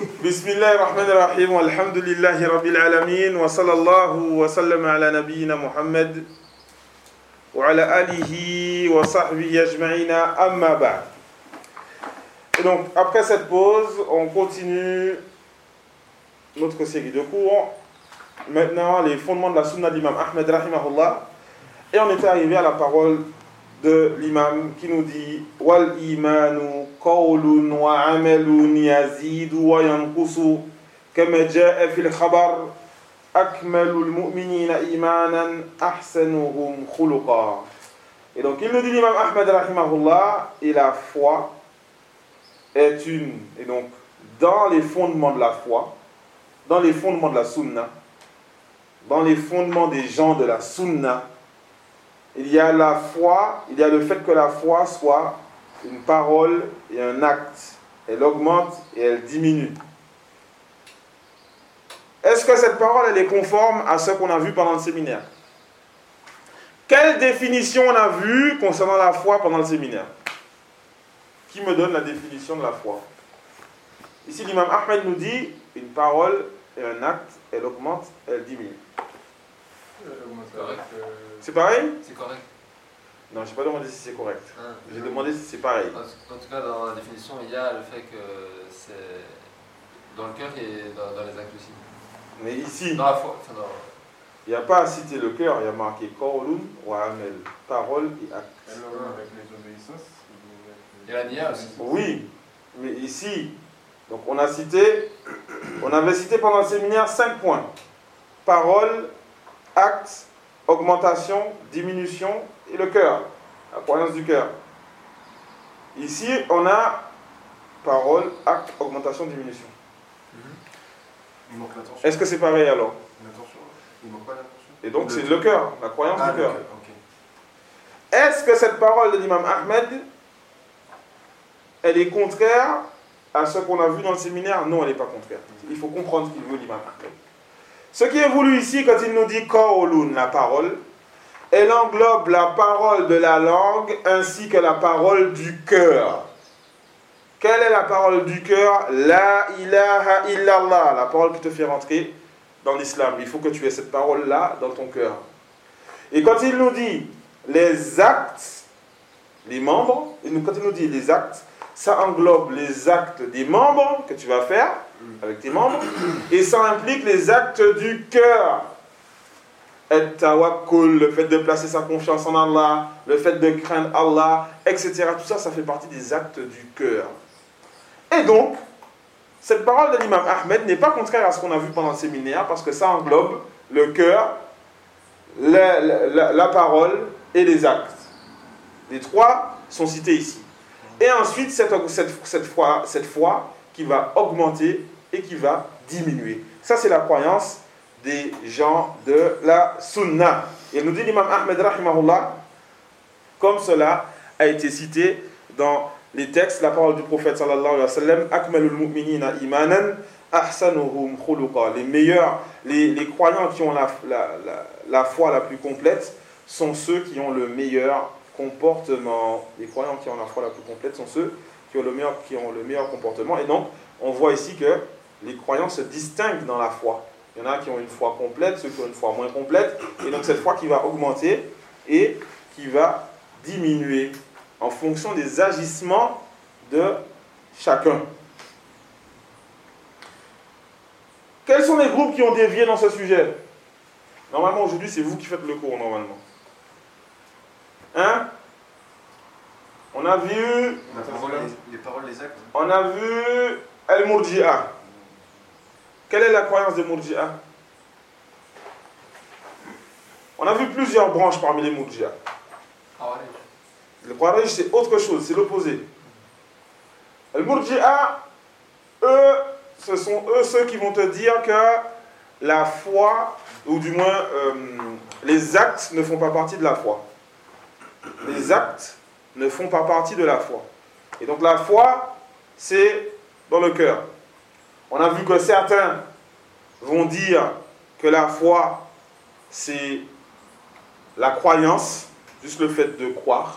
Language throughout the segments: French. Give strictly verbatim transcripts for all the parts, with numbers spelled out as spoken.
Bismillahir Rahmanir Rahim, walhamdulillahi rabbil alamin, wa sallallahu wa sallam ala nabiyyina Muhammad wa ala alihi wa sahbihi ajma'ina, amma ba'd. Et donc, après cette pause, on continue notre série de cours. Maintenant, les fondements de la sunna d'imam Ahmed rahimahullah. Et on est arrivé à la parole de l'imam qui nous dit wal imanu qawlun wa amalun yazidu wa yanqusu kama jaa fil khabar akmalul mu'minina imanan ahsanuhum khuluqa. Et donc il nous dit l'imam Ahmed rahimahullah, et la foi est une, et donc dans les fondements de la foi, dans les fondements de la sunna, dans les fondements des gens de la sunna, il y a la foi, il y a le fait que la foi soit une parole et un acte. Elle augmente et elle diminue. Est-ce que cette parole, elle est conforme à ce qu'on a vu pendant le séminaire? Quelle définition on a vue concernant la foi pendant le séminaire? Qui me donne la définition de la foi? Ici, l'imam Ahmed nous dit une parole et un acte, elle augmente, elle diminue. C'est correct. C'est pareil? C'est correct. Non, je n'ai pas demandé si c'est correct. Hein, J'ai demandé si c'est pareil. En, en tout cas, dans la définition, il y a le fait que c'est dans le cœur et dans, dans les actes aussi. Mais ici, Dans la foi. Enfin, dans... il n'y a pas à citer le cœur, il y a marqué Qawlun wa amel, parole et acte. Alors, avec les obéissances, Il y a la nia aussi. Oui, mais ici, donc on a cité, on avait cité pendant le séminaire cinq points. Parole, acte, augmentation, diminution et le cœur, la croyance du cœur. Ici, on a parole, acte, augmentation, diminution. il manque l'attention. Est-ce que c'est pareil alors? L'attention. Il manque pas l'attention. Et donc Le- c'est le cœur, la croyance Ah, du cœur. le cœur, ok. Est-ce que cette parole de l'imam Ahmed, elle est contraire à ce qu'on a vu dans le séminaire? Non, elle n'est pas contraire. Il faut comprendre ce qu'il veut l'imam Ahmed. Ce qui est voulu ici, quand il nous dit Qawlun, la parole, elle englobe la parole de la langue ainsi que la parole du cœur. Quelle est la parole du cœur? La ilaha illallah, la parole qui te fait rentrer dans l'islam. Il faut que tu aies cette parole-là dans ton cœur. Et quand il nous dit les actes, les membres, et quand il nous dit les actes, ça englobe les actes des membres que tu vas faire avec tes membres, et ça implique les actes du cœur. At-tawakkul, le fait de placer sa confiance en Allah, le fait de craindre Allah, et cetera. Tout ça, ça fait partie des actes du cœur. Et donc, cette parole de l'imam Ahmed n'est pas contraire à ce qu'on a vu pendant le séminaire, parce que ça englobe le cœur, la, la, la parole et les actes. Les trois sont cités ici. Et ensuite, cette, cette, cette, foi, cette foi qui va augmenter et qui va diminuer. Ça, c'est la croyance des gens de la sunna. Et nous dit l'imam Ahmed rahimahullah, comme cela a été cité dans les textes, la parole du prophète sallallahu alayhi wa sallam, akmalul mu'minina imanan ahsanuhum khuluqa. Les meilleurs, les, les croyants qui ont la, la, la, la foi la plus complète sont ceux qui ont le meilleur comportement. Les croyants qui ont la foi la plus complète sont ceux qui ont le meilleur, qui ont le meilleur comportement. Et donc, on voit ici que les croyants se distinguent dans la foi. Il y en a qui ont une foi complète, ceux qui ont une foi moins complète. Et donc, cette foi qui va augmenter et qui va diminuer en fonction des agissements de chacun. Quels sont les groupes qui ont dévié dans ce sujet? Normalement, aujourd'hui, c'est vous qui faites le cours, normalement. Hein? On a vu... La parole, les, les paroles, les actes. On a vu Al-Murji'a. Quelle est la croyance des Murji'a? On a vu plusieurs branches parmi les Murji'a. Le Khawarij, c'est autre chose, c'est l'opposé. Al-Murji'a, eux, ce sont eux ceux qui vont te dire que la foi, ou du moins euh, les actes ne font pas partie de la foi. Les actes ne font pas partie de la foi. Et donc la foi, c'est dans le cœur. On a vu que certains vont dire que la foi, c'est la croyance, juste le fait de croire.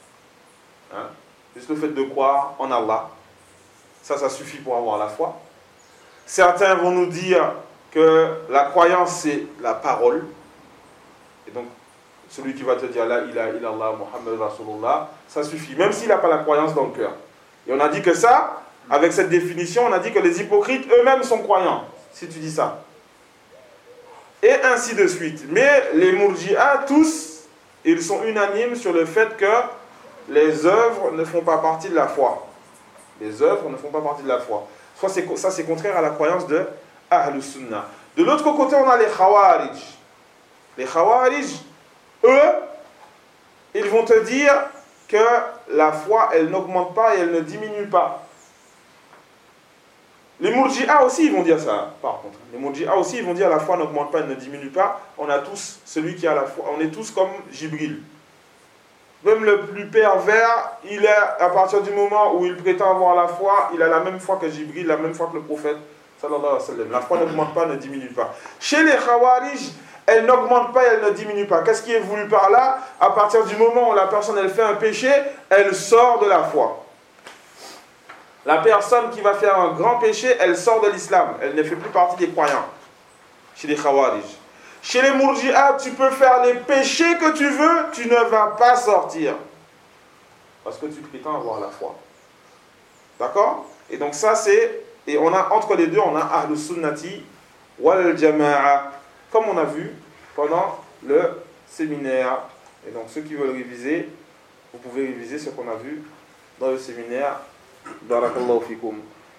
Hein? Juste le fait de croire en Allah. Ça, ça suffit pour avoir la foi. Certains vont nous dire que la croyance, c'est la parole. Et donc, celui qui va te dire la ilaha illallah, Muhammad Rasulullah, ça suffit, même s'il n'a pas la croyance dans le cœur. Et on a dit que ça, avec cette définition, on a dit que les hypocrites eux-mêmes sont croyants, si tu dis ça. Et ainsi de suite. Mais les Murji'a, tous, ils sont unanimes sur le fait que les œuvres ne font pas partie de la foi. Les œuvres ne font pas partie de la foi. Soit c'est, ça, c'est contraire à la croyance de Ahlus Sunnah. De l'autre côté, on a les Khawarij. Les Khawarij, eux, ils vont te dire que la foi, elle n'augmente pas et elle ne diminue pas. Les Murji'a aussi, ils vont dire ça, par contre. Les Murji'a aussi, ils vont dire la foi n'augmente pas, elle ne diminue pas. On a tous, celui qui a la foi, on est tous comme Jibril. Même le plus pervers, il est, à partir du moment où il prétend avoir la foi, il a la même foi que Jibril, la même foi que le prophète, sallallahu alayhi wa sallam. La foi n'augmente pas, ne diminue pas. Chez les Khawarij, elle n'augmente pas, elle ne diminue pas. Qu'est-ce qui est voulu par là? À partir du moment où la personne, elle fait un péché, elle sort de la foi. La personne qui va faire un grand péché, elle sort de l'islam. Elle ne fait plus partie des croyants. Chez les Khawarij. Chez les Murji'a, tu peux faire les péchés que tu veux, tu ne vas pas sortir. Parce que tu prétends avoir la foi. D'accord? Et donc ça c'est... Et on a, entre les deux, on a Ahlus Sunnati wal Jama'a. Comme on a vu pendant le séminaire. Et donc ceux qui veulent réviser, vous pouvez réviser ce qu'on a vu dans le séminaire. Barakallahu fikum.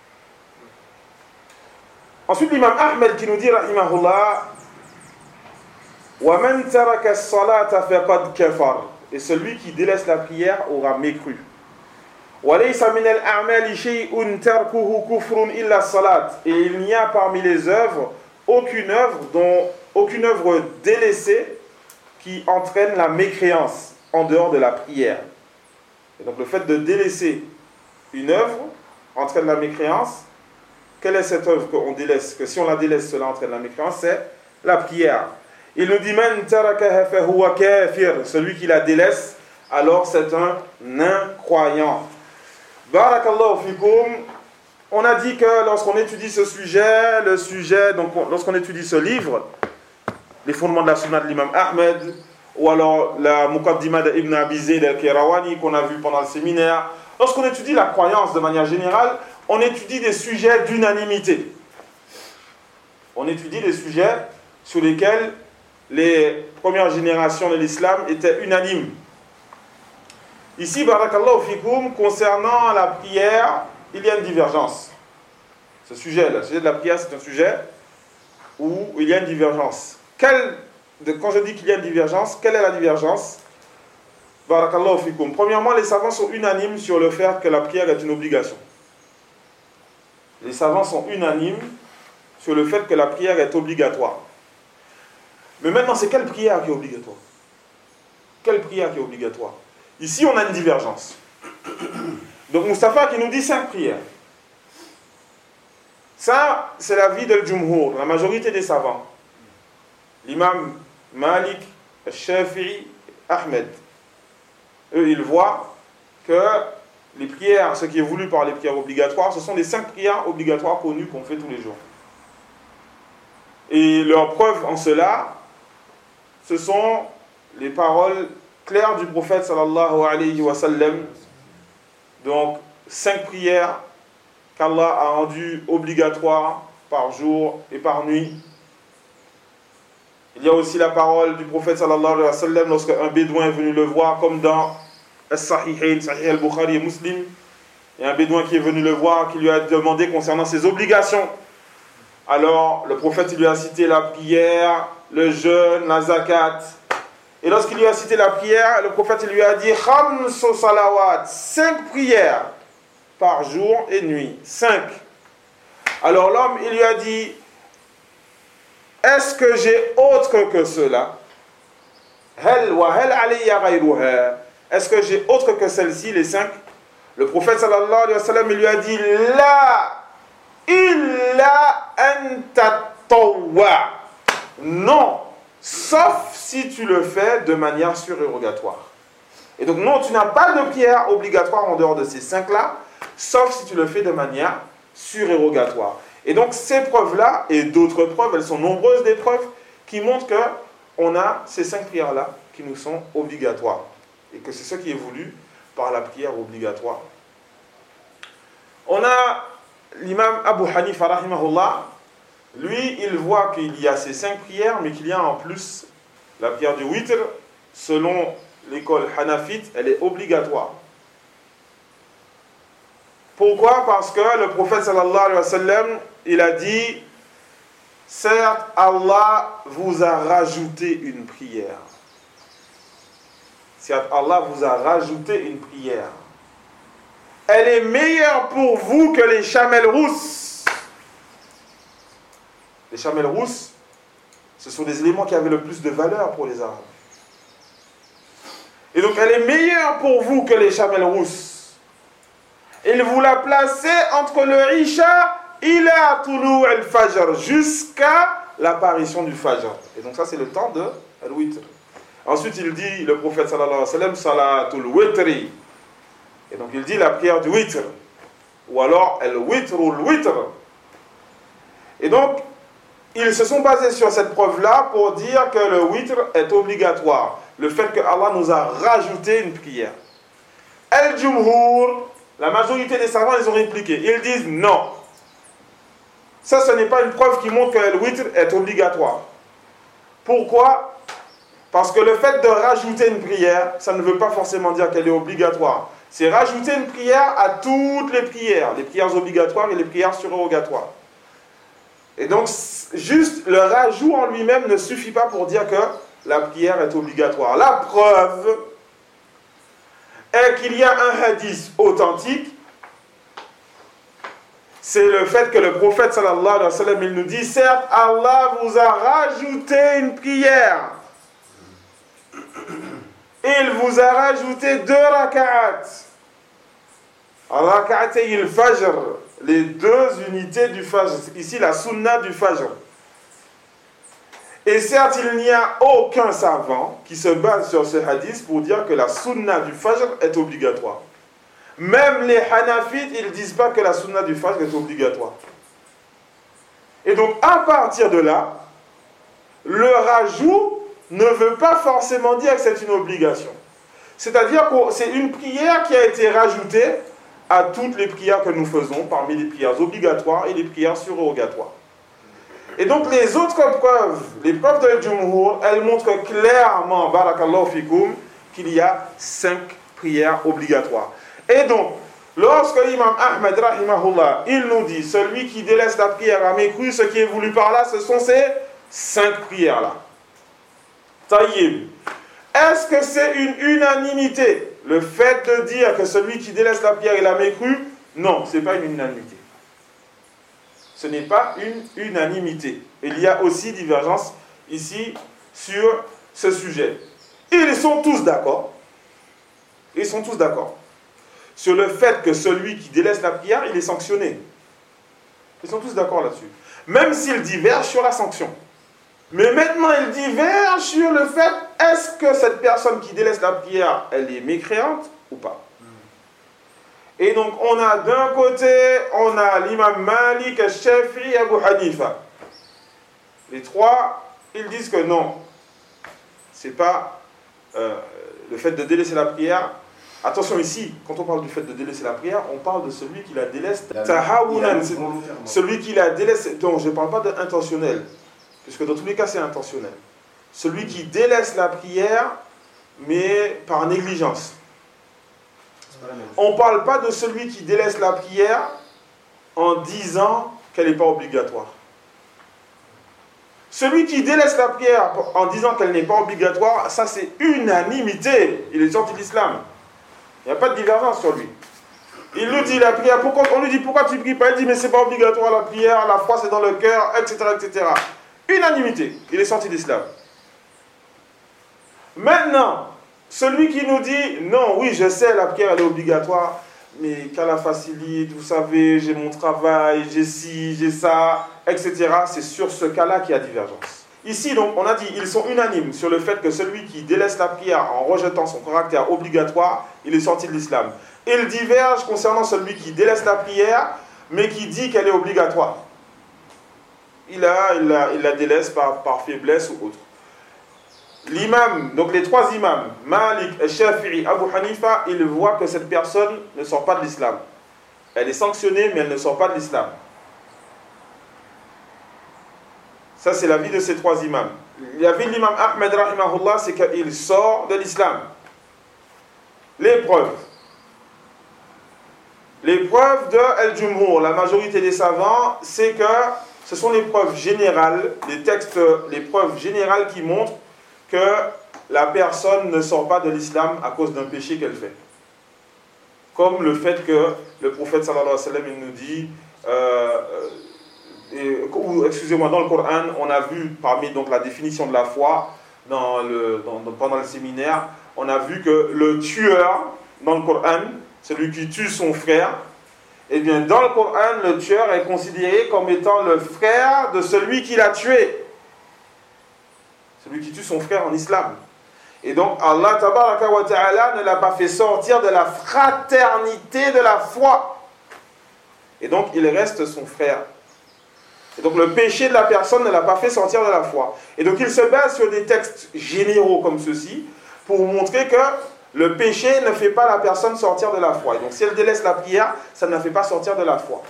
Ensuite l'imam Ahmed qui nous dit rahimahullah وَمَنْ تَرَكَ الصَّلَاةَ فَقَدْ كَفَرَ. Et celui qui délaisse la prière aura mécru. وَلَيْسَ مِنَ الْأَعْمَالِ شَيْءٌ تَرْكُهُ كُفْرٌ إِلَّا الصَّلَاةِ. Et il n'y a parmi les œuvres aucune œuvre dont aucune œuvre délaissée qui entraîne la mécréance en dehors de la prière. Et donc le fait de délaisser une œuvre entraîne la mécréance. Quelle est cette œuvre qu'on délaisse? Que si on la délaisse, cela entraîne la mécréance, c'est la prière. Il nous dit Man tarakaha fahuwa kafir. Celui qui la délaisse, alors c'est un incroyant. Barakallahu fikum. On a dit que lorsqu'on étudie ce sujet, le sujet, donc lorsqu'on étudie ce livre, les fondements de la sunna de l'imam Ahmed, ou alors la Muqaddimah d'Ibn Abi Zayd al-Qayrawani qu'on a vu pendant le séminaire, lorsqu'on étudie la croyance de manière générale, on étudie des sujets d'unanimité. On étudie des sujets sur lesquels les premières générations de l'islam étaient unanimes. Ici, barakallahu fikum, concernant la prière, il y a une divergence. Ce sujet-là, le sujet de la prière, c'est un sujet où il y a une divergence. Quelle, de, quand je dis qu'il y a une divergence, quelle est la divergence? Barakallahu fikum. Premièrement, les savants sont unanimes sur le fait que la prière est une obligation. Les savants sont unanimes sur le fait que la prière est obligatoire. Mais maintenant, c'est quelle prière qui est obligatoire? Quelle prière qui est obligatoire? Ici, on a une divergence. Donc, Mustapha qui nous dit cinq prières. Ça, c'est l'avis de l'Jumhur, la majorité des savants. L'imam Malik, Shafi'i, Ahmed. Eux, ils voient que les prières, ce qui est voulu par les prières obligatoires, ce sont les cinq prières obligatoires connues qu'on fait tous les jours. Et leur preuve en cela, ce sont les paroles claires du prophète sallallahu alayhi wa sallam. Donc, cinq prières qu'Allah a rendues obligatoires par jour et par nuit. Il y a aussi la parole du prophète sallallahu alayhi wa sallam lorsque un bédouin est venu le voir, comme dans As-Sahihain, Sahih al-Bukhari et Muslim. Il y a un bédouin qui est venu le voir, qui lui a demandé concernant ses obligations. Alors, le prophète il lui a cité la prière, le jeûne, la zakat. Et lorsqu'il lui a cité la prière, le prophète il lui a dit Khamsu salawat, cinq prières par jour et nuit. Cinq. Alors l'homme, il lui a dit est-ce que j'ai autre que cela? Hal wa hal alayya ghayruha. Est-ce que j'ai autre que celle-ci, les cinq? Le prophète sallallahu alayhi wa sallam il lui a dit la illa an tatawwa. Non, sauf si tu le fais de manière surérogatoire. Et donc non, tu n'as pas de prière obligatoire en dehors de ces cinq-là, sauf si tu le fais de manière surérogatoire. Et donc ces preuves-là, et d'autres preuves, elles sont nombreuses des preuves, qui montrent qu'on a ces cinq prières-là qui nous sont obligatoires. Et que c'est ce qui est voulu par la prière obligatoire. On a l'imam Abu Hanifa, rahimahullah, lui, il voit qu'il y a ces cinq prières, mais qu'il y a en plus la prière du witr, selon l'école hanafite, elle est obligatoire. Pourquoi? Parce que le prophète sallallahu alayhi wa sallam, il a dit, certes, Allah vous a rajouté une prière. Certes, Allah vous a rajouté une prière. Elle est meilleure pour vous que les chamelles rousses. Les chamelles rousses, ce sont des éléments qui avaient le plus de valeur pour les Arabes. Et donc, elle est meilleure pour vous que les chamelles rousses. Il vous l'a placée entre le Isha et la Toulou al-Fajr, jusqu'à l'apparition du Fajr. Et donc, ça, c'est le temps de al-Witr. Ensuite, il dit, le prophète sallallahu alayhi wa sallam, Salatul Witri. Et donc, il dit la prière du Witr. Ou alors, al-Witrul Witr. Et donc, ils se sont basés sur cette preuve-là pour dire que le witr est obligatoire. Le fait que Allah nous a rajouté une prière. Al-Jumhur, la majorité des savants, ils ont répliqué. Ils disent non. Ça, ce n'est pas une preuve qui montre que le witr est obligatoire. Pourquoi? Parce que le fait de rajouter une prière, ça ne veut pas forcément dire qu'elle est obligatoire. C'est rajouter une prière à toutes les prières, les prières obligatoires et les prières surrogatoires. Et donc, juste le rajout en lui-même ne suffit pas pour dire que la prière est obligatoire. La preuve est qu'il y a un hadith authentique. C'est le fait que le prophète sallallahu alayhi wa sallam, il nous dit, certes, Allah vous a rajouté une prière. Il vous a rajouté deux raka'at. Raka'atay al-fajr. Les deux unités du Fajr. Ici, la sunna du Fajr. Et certes, il n'y a aucun savant qui se base sur ce hadith pour dire que la sunna du Fajr est obligatoire. Même les Hanafites, ils ne disent pas que la sunna du Fajr est obligatoire. Et donc, à partir de là, le rajout ne veut pas forcément dire que c'est une obligation. C'est-à-dire que c'est une prière qui a été rajoutée à toutes les prières que nous faisons, parmi les prières obligatoires et les prières surrogatoires. Et donc les autres preuves, les preuves de Al-Jumhur, elles montrent clairement, barakallahu fikoum, qu'il y a cinq prières obligatoires. Et donc, lorsque l'imam Ahmed, rahimahullah, il nous dit, celui qui délaisse la prière à mécru, ce qui est voulu par là, ce sont ces cinq prières-là. Taïib. Est-ce que c'est une unanimité? Le fait de dire que celui qui délaisse la prière, il a mécru, non, ce n'est pas une unanimité. Ce n'est pas une unanimité. Il y a aussi divergence ici sur ce sujet. Ils sont tous d'accord. Ils sont tous d'accord sur le fait que celui qui délaisse la prière, il est sanctionné. Ils sont tous d'accord là-dessus. Même s'ils divergent sur la sanction. Mais maintenant, ils divergent sur le fait, est-ce que cette personne qui délaisse la prière, elle est mécréante ou pas? Et donc, on a d'un côté, on a l'imam Malik, Shafi'i et Abu Hanifa. Les trois, ils disent que non. C'est pas euh, le fait de délaisser la prière. Attention ici, quand on parle du fait de délaisser la prière, on parle de celui qui la délaisse. Tahawunan, celui qui la délaisse. Donc, je ne parle pas d'intentionnel. Puisque dans tous les cas, c'est intentionnel. Celui qui délaisse la prière, mais par négligence. On ne parle pas de celui qui délaisse la prière en disant qu'elle n'est pas obligatoire. Celui qui délaisse la prière en disant qu'elle n'est pas obligatoire, ça c'est unanimité. Il est sorti de l'islam. Il n'y a pas de divergence sur lui. Il nous dit la prière, pourquoi, on lui dit pourquoi tu ne pries pas? Il dit mais c'est pas obligatoire la prière, la foi c'est dans le cœur, et cetera, et cetera. Unanimité, il est sorti d'islam. Maintenant, celui qui nous dit, non, oui, je sais, la prière, elle est obligatoire, mais qu'Allah facilite, vous savez, j'ai mon travail, j'ai ci, j'ai ça, et cetera. C'est sur ce cas-là qu'il y a divergence. Ici, donc, on a dit, ils sont unanimes sur le fait que celui qui délaisse la prière en rejetant son caractère obligatoire, il est sorti de l'islam. Ils divergent concernant celui qui délaisse la prière, mais qui dit qu'elle est obligatoire. il, a, il, a, il la délaisse par, par faiblesse ou autre. L'imam, donc les trois imams, Malik, Shafi'i, Abu Hanifa, ils voient que cette personne ne sort pas de l'islam. Elle est sanctionnée, mais elle ne sort pas de l'islam. Ça, c'est l'avis de ces trois imams. L'avis de l'imam Ahmed, rahimahullah, c'est qu'il sort de l'islam. Les preuves. Les preuves de Al-Jumhur, la majorité des savants, c'est que ce sont les preuves générales, les textes, les preuves générales qui montrent que la personne ne sort pas de l'islam à cause d'un péché qu'elle fait. Comme le fait que le prophète sallallahu alayhi wa sallam, il nous dit, euh, et, ou, excusez-moi, dans le Coran, on a vu parmi donc la définition de la foi, dans le, dans, pendant le séminaire, on a vu que le tueur, dans le Coran, celui qui tue son frère, eh bien dans le Coran, le tueur est considéré comme étant le frère de celui qui l'a tué. Celui qui tue son frère en islam. Et donc Allah tabaraka wa ta'ala ne l'a pas fait sortir de la fraternité de la foi. Et donc il reste son frère. Et donc le péché de la personne ne l'a pas fait sortir de la foi. Et donc il se base sur des textes généraux comme ceci pour montrer que le péché ne fait pas la personne sortir de la foi. Et donc si elle délaisse la prière, ça ne la fait pas sortir de la foi.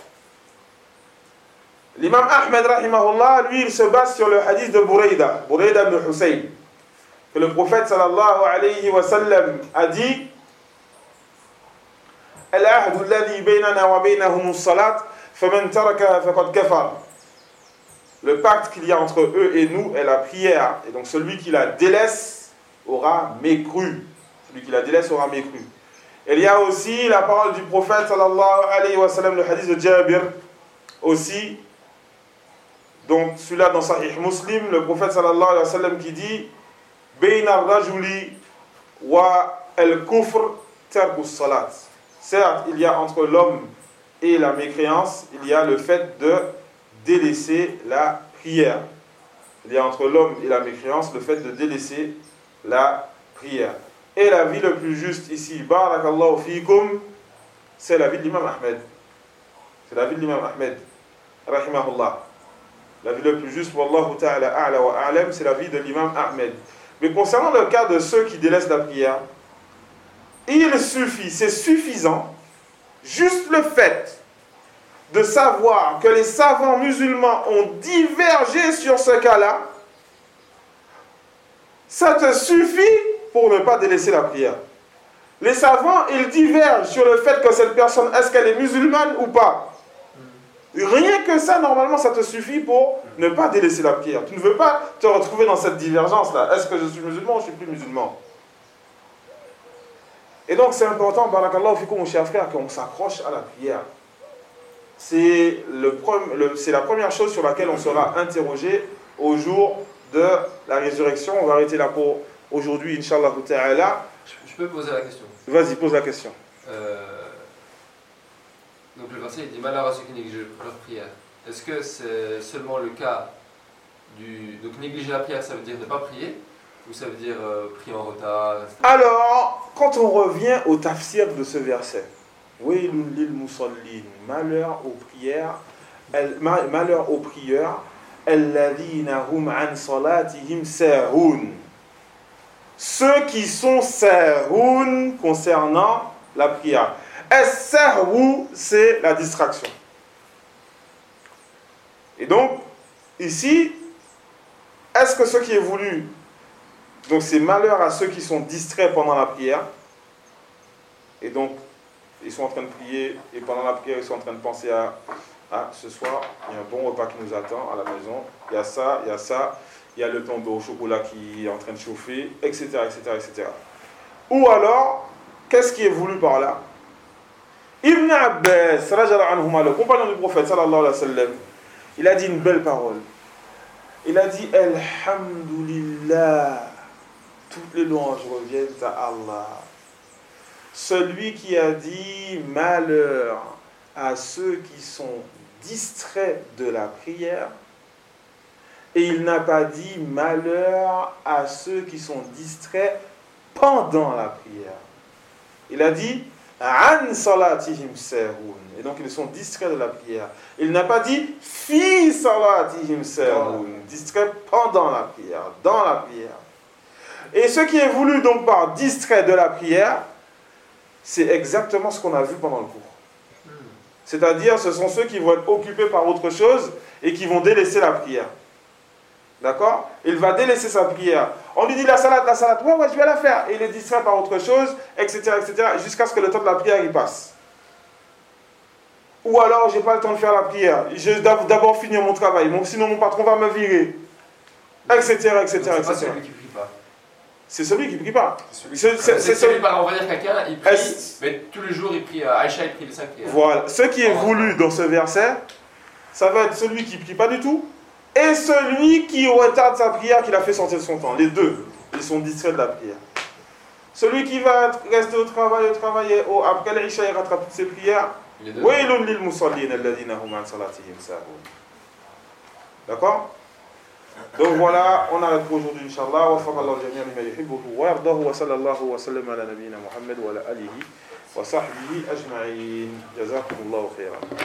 L'imam Ahmed, rahimahullah, lui, il se base sur le hadith de Burayda, Burayda ibn Hussein, que le prophète, sallallahu alayhi wa sallam, a dit « Al-ahdu alladhi baynana wa baynahum as-salat, faman taraka faqad kafar » Le pacte qu'il y a entre eux et nous est la prière. Et donc celui qui la délaisse aura mécru. Celui qui la délaisse aura mécru. Et il y a aussi la parole du prophète, sallallahu alayhi wa sallam, le hadith de Jabir, aussi. Donc celui-là dans Sahih Muslim, le prophète sallallahu alayhi wa sallam qui dit Bayna ar-rajuli wa al-kufr tarku salat. Certes, il y a entre l'homme et la mécréance, il y a le fait de délaisser la prière. Il y a entre l'homme et la mécréance le fait de délaisser la prière. Et la vie le plus juste ici, barakallahu fikum, c'est la vie de l'imam Ahmed. C'est la vie de l'imam Ahmed, rahimahullah. La vie le plus juste, wallahu ta'ala a'la wa a'lam, c'est la vie de l'imam Ahmed. Mais concernant le cas de ceux qui délaissent la prière, il suffit, c'est suffisant, juste le fait de savoir que les savants musulmans ont divergé sur ce cas-là, ça te suffit pour ne pas délaisser la prière. Les savants, ils divergent sur le fait que cette personne, est-ce qu'elle est musulmane ou pas. Rien que ça, normalement, ça te suffit pour ne pas délaisser la prière. Tu ne veux pas te retrouver dans cette divergence-là. Est-ce que je suis musulman ou je ne suis plus musulman? Et donc, c'est important, barakallahu fikum, mon cher frère, qu'on s'accroche à la prière. C'est la première chose sur laquelle on sera interrogé au jour de la résurrection. On va arrêter là pour aujourd'hui, Inch'Allah ta'ala. Je peux poser la question? Vas-y, pose la question. Euh... Donc le verset il dit malheur à ceux qui négligent leur prière. Est-ce que c'est seulement le cas du... Donc négliger la prière, ça veut dire ne pas prier? Ou ça veut dire euh, prier en retard? et cetera. Alors, quand on revient au tafsir de ce verset, Waylun lil musallin, malheur aux prières, malheur aux prières, alladhina hum an salatihim sahun. Ceux qui sont sahun concernant la prière. As-sahwu, c'est la distraction. Et donc, ici, est-ce que ce qui est voulu, donc c'est malheur à ceux qui sont distraits pendant la prière, et donc ils sont en train de prier, et pendant la prière ils sont en train de penser à, à ce soir, il y a un bon repas qui nous attend à la maison, il y a ça, il y a ça, il y a le pain au chocolat qui est en train de chauffer, et cetera, et cetera, et cetera. Ou alors, qu'est-ce qui est voulu par là? Ibn Abbas, le compagnon du prophète, sallallahu alayhi wa sallam, il a dit une belle parole. Il a dit Alhamdulillah, toutes les louanges reviennent à Allah. Celui qui a dit malheur à ceux qui sont distraits de la prière, et il n'a pas dit malheur à ceux qui sont distraits pendant la prière. Il a dit an salatihim sahun. Et donc ils sont distraits de la prière. Il n'a pas dit fi salatihim sahun, distraits pendant la prière, dans la prière. Et ce qui est voulu donc par distrait de la prière, c'est exactement ce qu'on a vu pendant le cours. C'est-à-dire, ce sont ceux qui vont être occupés par autre chose et qui vont délaisser la prière. D'accord? Il va délaisser sa prière. On lui dit la salade, la salade, ouais, ouais, je vais la faire. Et il est distrait par autre chose, et cetera, et cetera, jusqu'à ce que le temps de la prière il passe. Ou alors, je n'ai pas le temps de faire la prière. Je dois d'abord finir mon travail, bon, sinon mon patron va me virer. Etc. etc. C'est pas etc. celui qui prie pas. C'est celui qui ne prie pas. C'est celui C'est- qui- c'est- C'est c'est celui, celui- par on va dire quelqu'un, il prie, Est-ce- mais tous les jours il prie. euh, Aïcha il prie les cinq prières. Voilà. Ce qui est voulu dans ce verset, ça va être celui qui ne prie pas du tout et celui qui retarde sa prière, qui l'a fait sortir de son temps. Les deux, ils sont distraits de la prière. Celui qui va rester au travail, au travail, et au, après l'Isha, il rattrape toutes ses prières. Les deux. Waylun lil musallin alladhina hum an salatihim sahun. D'accord? Donc voilà, on arrête pour aujourd'hui, Inch'Allah. Wa faqallahu jami'an lima yuhibbuhu wa yardahu wa sallallahu wa sallam ala nabiyyina Muhammad wa ala alihi wa sahbihi ajma'in. Jazakumullahu khairan.